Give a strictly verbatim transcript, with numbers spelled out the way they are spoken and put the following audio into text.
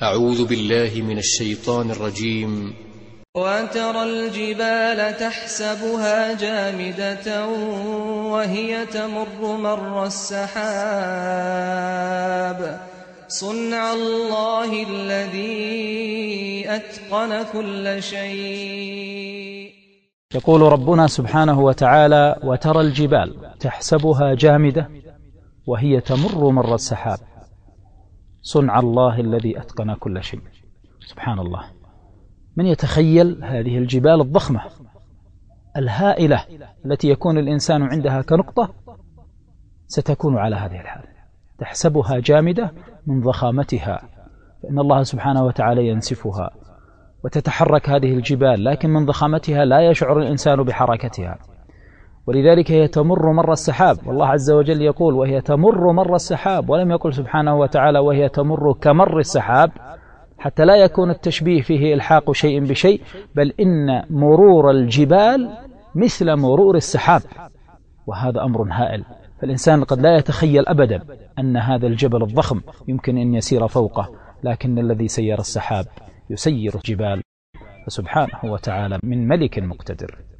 أعوذ بالله من الشيطان الرجيم. وترى الجبال تحسبها جامدة وهي تمر مر السحاب صنع الله الذي أتقن كل شيء. يقول ربنا سبحانه وتعالى: وترى الجبال تحسبها جامدة وهي تمر مر السحاب صنع الله الذي أتقن كل شيء. سبحان الله، من يتخيل هذه الجبال الضخمة الهائلة التي يكون الإنسان عندها كنقطة ستكون على هذه الحال، تحسبها جامدة من ضخامتها، فإن الله سبحانه وتعالى ينسفها وتتحرك هذه الجبال، لكن من ضخامتها لا يشعر الإنسان بحركتها، ولذلك هي تمر مر السحاب. والله عز وجل يقول: وهي تمر مر السحاب، ولم يقل سبحانه وتعالى وهي تمر كمر السحاب، حتى لا يكون التشبيه فيه إلحاق شيء بشيء، بل إن مرور الجبال مثل مرور السحاب، وهذا أمر هائل. فالإنسان قد لا يتخيل أبدا أن هذا الجبل الضخم يمكن أن يسير فوقه، لكن الذي سير السحاب يسير الجبال، فسبحانه وتعالى من ملك مقتدر.